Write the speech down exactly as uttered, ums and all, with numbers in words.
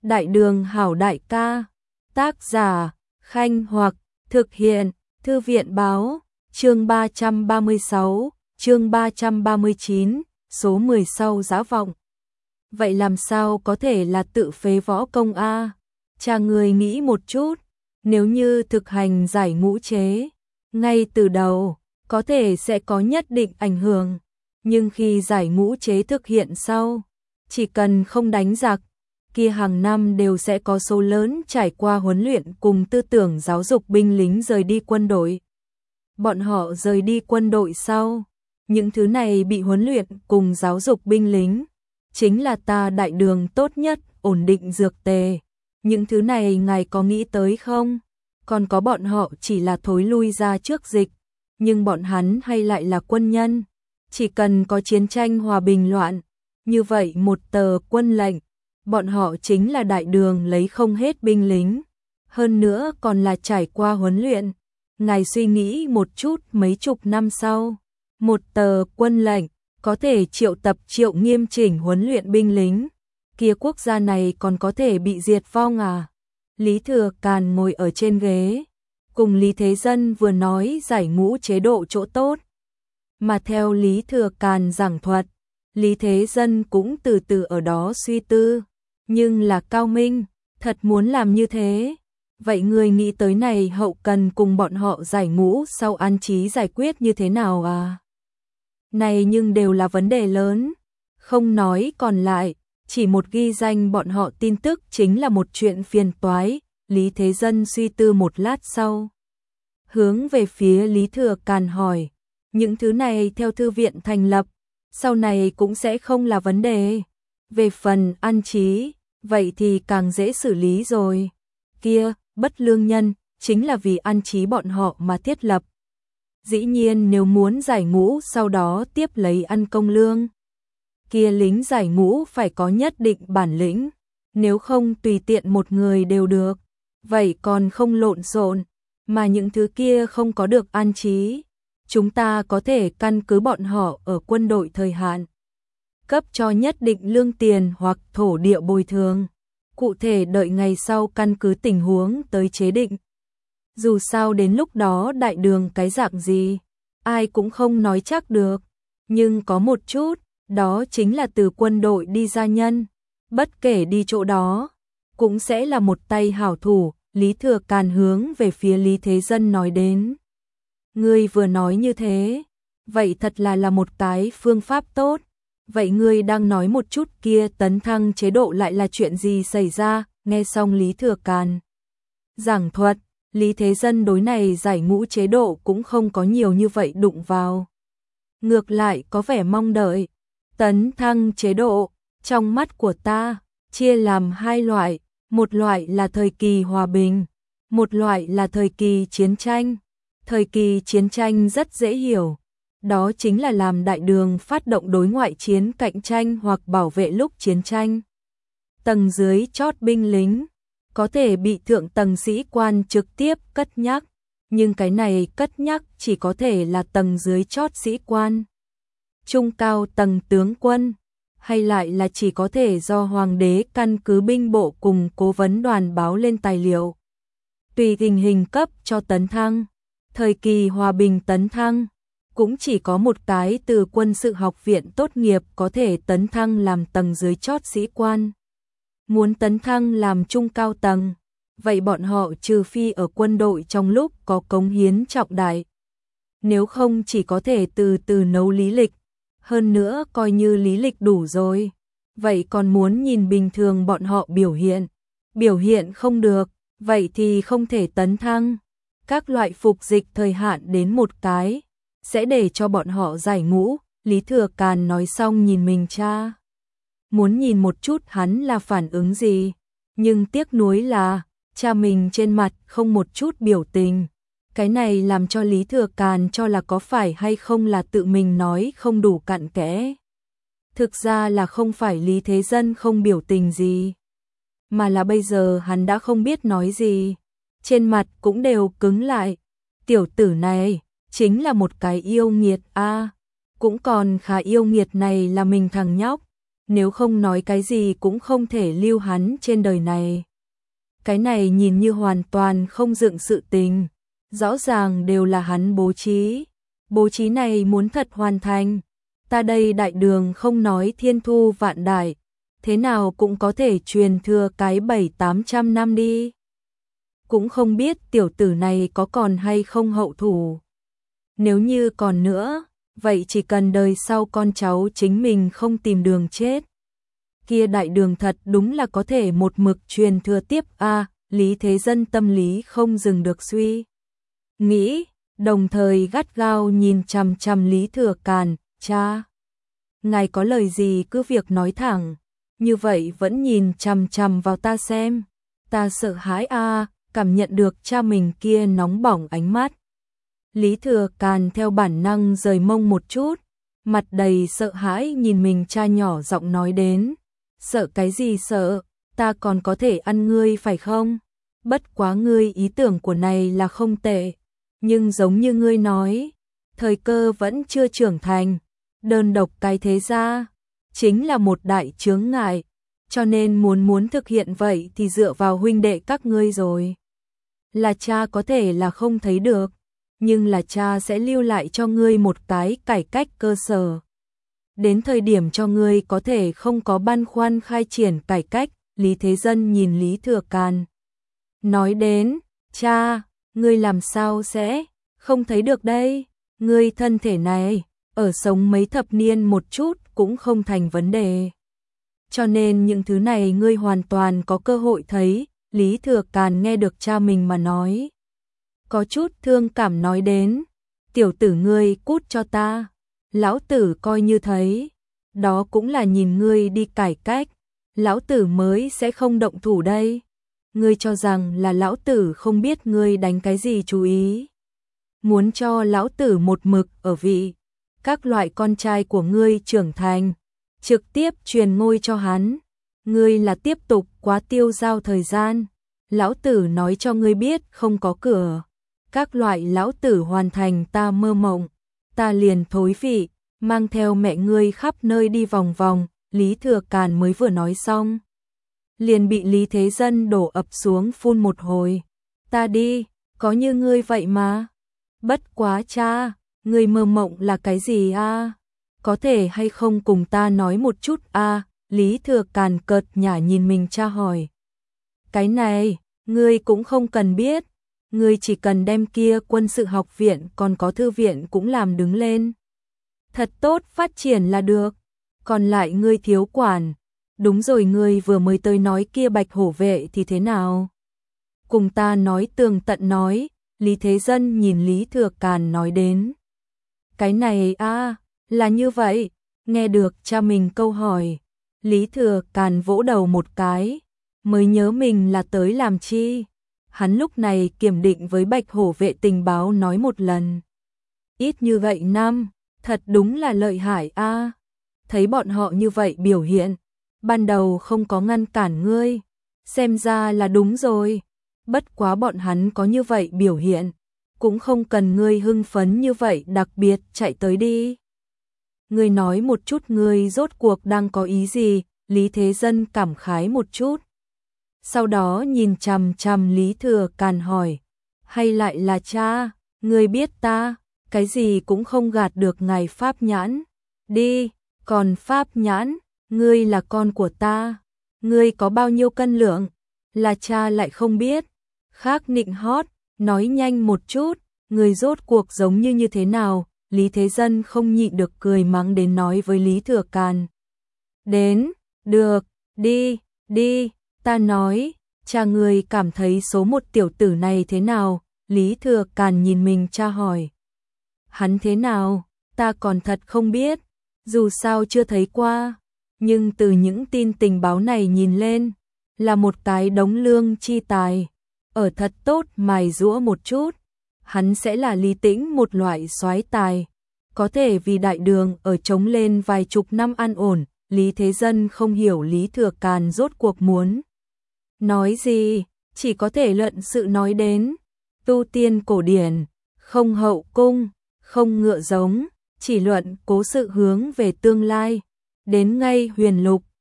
Đại đường hảo đại ca. Tác giả, Khanh Hoặc, thực hiện, Thư viện báo, chương ba trăm ba mươi sáu, chương ba trăm ba mươi chín, số mười sau giá vọng. Vậy làm sao có thể là tự phế võ công a? Cha người nghĩ một chút, nếu như thực hành giải ngũ chế, ngay từ đầu, có thể sẽ có nhất định ảnh hưởng, nhưng khi giải ngũ chế thực hiện sau, chỉ cần không đánh giặc, kia hàng năm đều sẽ có số lớn trải qua huấn luyện cùng tư tưởng giáo dục binh lính rời đi quân đội. Bọn họ rời đi quân đội sau, những thứ này bị huấn luyện cùng giáo dục binh lính, chính là ta đại đường tốt nhất, ổn định dược tề. Những thứ này ngài có nghĩ tới không? Còn có bọn họ chỉ là thối lui ra trước dịch, nhưng bọn hắn hay lại là quân nhân. Chỉ cần có chiến tranh hòa bình loạn, như vậy một tờ quân lệnh, bọn họ chính là đại đường lấy không hết binh lính. Hơn nữa còn là trải qua huấn luyện. Ngài suy nghĩ một chút, mấy chục năm sau, một tờ quân lệnh có thể triệu tập triệu nghiêm chỉnh huấn luyện binh lính, kia quốc gia này còn có thể bị diệt vong à? Lý Thừa Càn ngồi ở trên ghế, cùng Lý Thế Dân vừa nói giải ngũ chế độ chỗ tốt. Mà theo Lý Thừa Càn giảng thuật, Lý Thế Dân cũng từ từ ở đó suy tư, nhưng là cao minh, thật muốn làm như thế. Vậy người nghĩ tới này hậu cần cùng bọn họ giải ngũ sau an trí giải quyết như thế nào à? Này nhưng đều là vấn đề lớn, không nói còn lại, chỉ một ghi danh bọn họ tin tức chính là một chuyện phiền toái. Lý Thế Dân suy tư một lát sau, hướng về phía Lý Thừa Càn hỏi, những thứ này theo thư viện thành lập, sau này cũng sẽ không là vấn đề. Về phần an trí, vậy thì càng dễ xử lý rồi. Kia, bất lương nhân, chính là vì an trí bọn họ mà thiết lập. Dĩ nhiên nếu muốn giải ngũ sau đó tiếp lấy ăn công lương, kia lính giải ngũ phải có nhất định bản lĩnh, nếu không tùy tiện một người đều được, vậy còn không lộn xộn, mà những thứ kia không có được an trí, chúng ta có thể căn cứ bọn họ ở quân đội thời hạn, cấp cho nhất định lương tiền hoặc thổ địa bồi thường, cụ thể đợi ngày sau căn cứ tình huống tới chế định. Dù sao đến lúc đó đại đường cái dạng gì, ai cũng không nói chắc được, nhưng có một chút, đó chính là từ quân đội đi ra nhân, bất kể đi chỗ đó, cũng sẽ là một tay hảo thủ. Lý Thừa Càn hướng về phía Lý Thế Dân nói đến. Ngươi vừa nói như thế, vậy thật là là một cái phương pháp tốt. Vậy ngươi đang nói một chút kia tấn thăng chế độ lại là chuyện gì xảy ra? Nghe xong Lý Thừa Càn giảng thuật, Lý Thế Dân đối này giải ngũ chế độ cũng không có nhiều như vậy đụng vào. Ngược lại có vẻ mong đợi. Tấn thăng chế độ, trong mắt của ta, chia làm hai loại. Một loại là thời kỳ hòa bình, một loại là thời kỳ chiến tranh. Thời kỳ chiến tranh rất dễ hiểu, đó chính là làm đại đường phát động đối ngoại chiến cạnh tranh hoặc bảo vệ lúc chiến tranh. Tầng dưới chót binh lính, có thể bị thượng tầng sĩ quan trực tiếp cất nhắc, nhưng cái này cất nhắc chỉ có thể là tầng dưới chót sĩ quan. Trung cao tầng tướng quân, hay lại là chỉ có thể do hoàng đế căn cứ binh bộ cùng cố vấn đoàn báo lên tài liệu. Tùy tình hình cấp cho tấn thăng, thời kỳ hòa bình tấn thăng, cũng chỉ có một cái từ quân sự học viện tốt nghiệp có thể tấn thăng làm tầng dưới chót sĩ quan. Muốn tấn thăng làm trung cao tầng, vậy bọn họ trừ phi ở quân đội trong lúc có cống hiến trọng đại. Nếu không chỉ có thể từ từ nấu lý lịch. Hơn nữa coi như lý lịch đủ rồi, vậy còn muốn nhìn bình thường bọn họ biểu hiện. Biểu hiện không được, vậy thì không thể tấn thăng. Các loại phục dịch thời hạn đến một cái, sẽ để cho bọn họ giải ngũ. Lý Thừa Càn nói xong nhìn mình cha. Muốn nhìn một chút hắn là phản ứng gì, nhưng tiếc nuối là, cha mình trên mặt không một chút biểu tình. Cái này làm cho Lý Thừa Càn cho là có phải hay không là tự mình nói không đủ cặn kẽ. Thực ra là không phải Lý Thế Dân không biểu tình gì, mà là bây giờ hắn đã không biết nói gì. Trên mặt cũng đều cứng lại. Tiểu tử này, chính là một cái yêu nghiệt a, cũng còn khá yêu nghiệt này là mình thằng nhóc. nếu không nói cái gì cũng không thể lưu hắn trên đời này. Cái này nhìn như hoàn toàn không dựng sự tình, rõ ràng đều là hắn bố trí. Bố trí này muốn thật hoàn thành, ta đây đại đường không nói thiên thu vạn đại, thế nào cũng có thể truyền thừa cái bảy tám trăm năm đi. Cũng không biết tiểu tử này có còn hay không hậu thủ. Nếu như còn nữa, vậy chỉ cần đời sau con cháu chính mình không tìm đường chết. Kia đại đường thật đúng là có thể một mực truyền thừa tiếp a. À, Lý Thế Dân tâm lý không dừng được suy nghĩ, đồng thời gắt gao nhìn chằm chằm Lý Thừa Càn, cha. Ngài có lời gì cứ việc nói thẳng, như vậy vẫn nhìn chằm chằm vào ta xem. Ta sợ hãi a, à, cảm nhận được cha mình kia nóng bỏng ánh mắt. Lý Thừa Càn theo bản năng rời mông một chút, mặt đầy sợ hãi nhìn mình cha nhỏ giọng nói đến. Sợ cái gì sợ, ta còn có thể ăn ngươi phải không? Bất quá ngươi ý tưởng của này là không tệ, nhưng giống như ngươi nói, thời cơ vẫn chưa trưởng thành, đơn độc cái thế gia chính là một đại chướng ngại, cho nên muốn muốn thực hiện vậy thì dựa vào huynh đệ các ngươi rồi. Là cha có thể là không thấy được, nhưng là cha sẽ lưu lại cho ngươi một cái cải cách cơ sở. Đến thời điểm cho ngươi có thể không có băn khoăn khai triển cải cách. Lý Thế Dân nhìn Lý Thừa Càn, nói đến, cha, ngươi làm sao sẽ không thấy được đây, ngươi thân thể này, ở sống mấy thập niên một chút cũng không thành vấn đề. Cho nên những thứ này ngươi hoàn toàn có cơ hội thấy. Lý Thừa Càn nghe được cha mình mà nói, có chút thương cảm nói đến, tiểu tử ngươi cút cho ta, lão tử coi như thấy, đó cũng là nhìn ngươi đi cải cách, lão tử mới sẽ không động thủ đây. Ngươi cho rằng là lão tử không biết ngươi đánh cái gì chú ý, muốn cho lão tử một mực ở vị, các loại con trai của ngươi trưởng thành, trực tiếp truyền ngôi cho hắn. Ngươi là tiếp tục quá tiêu dao thời gian, lão tử nói cho ngươi biết không có cửa, các loại lão tử hoàn thành ta mơ mộng, ta liền thối vị, mang theo mẹ ngươi khắp nơi đi vòng vòng. Lý Thừa Càn mới vừa nói xong, liền bị Lý Thế Dân đổ ập xuống phun một hồi. Ta đi, có như ngươi vậy mà. Bất quá cha, ngươi mơ mộng là cái gì a? À? Có thể hay không cùng ta nói một chút a? À? Lý Thừa Càn cợt nhả nhìn mình cha hỏi. Cái này, ngươi cũng không cần biết, ngươi chỉ cần đem kia quân sự học viện còn có thư viện cũng làm đứng lên. Thật tốt phát triển là được, còn lại ngươi thiếu quản. Đúng rồi, ngươi vừa mới tới nói kia Bạch Hổ vệ thì thế nào? Cùng ta nói tường tận nói. Lý Thế Dân nhìn Lý Thừa Càn nói đến. Cái này a, à, là như vậy. Nghe được cha mình câu hỏi, Lý Thừa Càn vỗ đầu một cái, mới nhớ mình là tới làm chi. Hắn lúc này kiểm định với Bạch Hổ vệ tình báo nói một lần. Ít như vậy năm, thật đúng là lợi hại a. À. Thấy bọn họ như vậy biểu hiện, ban đầu không có ngăn cản ngươi, xem ra là đúng rồi. Bất quá bọn hắn có như vậy biểu hiện, cũng không cần ngươi hưng phấn như vậy đặc biệt chạy tới đi. Ngươi nói một chút ngươi rốt cuộc đang có ý gì? Lý Thế Dân cảm khái một chút. Sau đó nhìn chằm chằm Lý Thừa Càn hỏi, hay lại là cha, ngươi biết ta, cái gì cũng không gạt được ngài Pháp Nhãn. Đi, còn Pháp Nhãn, ngươi là con của ta, ngươi có bao nhiêu cân lượng, là cha lại không biết. Khác nịnh hót, nói nhanh một chút, người rốt cuộc giống như như thế nào? Lý Thế Dân không nhịn được cười mắng đến nói với Lý Thừa Càn. Đến, được, đi, đi, ta nói, cha người cảm thấy số một tiểu tử này thế nào? Lý Thừa Càn nhìn mình cha hỏi. Hắn thế nào? Ta còn thật không biết, dù sao chưa thấy qua, nhưng từ những tin tình báo này nhìn lên, là một cái đống lương chi tài. Ở thật tốt mài giũa một chút, hắn sẽ là Lý Tĩnh một loại soái tài, có thể vì đại đường ở chống lên vài chục năm an ổn. Lý Thế Dân không hiểu Lý Thừa Càn rốt cuộc muốn nói gì, chỉ có thể luận sự nói đến. Tu tiên cổ điển, không hậu cung, không ngựa giống, chỉ luận cố sự hướng về tương lai. đến ngay huyền lục,